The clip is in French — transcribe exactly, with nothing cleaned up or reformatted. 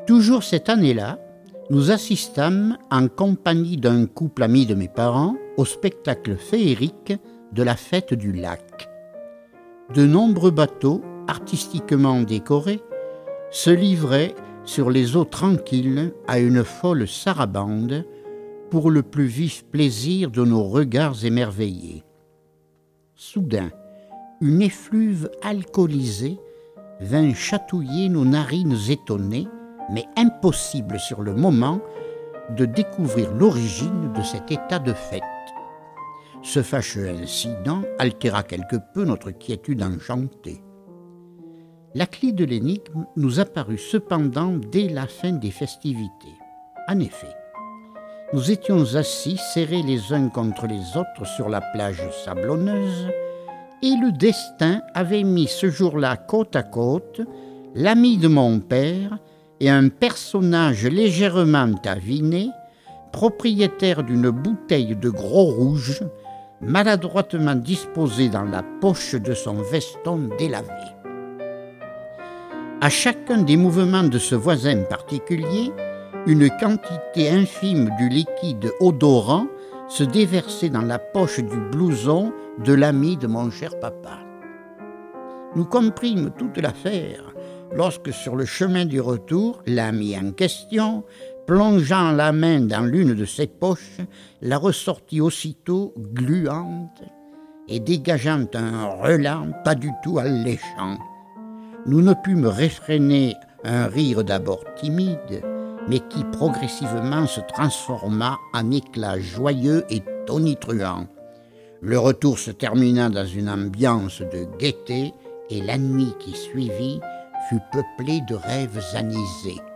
Toujours cette année-là, nous assistâmes, en compagnie d'un couple ami de mes parents, au spectacle féerique de la fête du lac. De nombreux bateaux, artistiquement décorés, se livraient sur les eaux tranquilles à une folle sarabande pour le plus vif plaisir de nos regards émerveillés. Soudain, une effluve alcoolisée vint chatouiller nos narines étonnées, mais impossible sur le moment de découvrir l'origine de cet état de fête. Ce fâcheux incident altéra quelque peu notre quiétude enchantée. La clé de l'énigme nous apparut cependant dès la fin des festivités. En effet, nous étions assis serrés les uns contre les autres sur la plage sablonneuse et le destin avait mis ce jour-là côte à côte l'ami de mon père et un personnage légèrement aviné, propriétaire d'une bouteille de gros rouge, maladroitement disposée dans la poche de son veston délavé. À chacun des mouvements de ce voisin particulier, une quantité infime du liquide odorant se déversait dans la poche du blouson de l'ami de mon cher papa. Nous comprîmes toute l'affaire lorsque, sur le chemin du retour, l'ami en question, plongeant la main dans l'une de ses poches, la ressortit aussitôt gluante et dégageant un relent pas du tout alléchant. Nous ne pûmes réfréner un rire d'abord timide, mais qui progressivement se transforma en éclats joyeux et tonitruants. Le retour se termina dans une ambiance de gaieté et la nuit qui suivit fut peuplée de rêves anisés.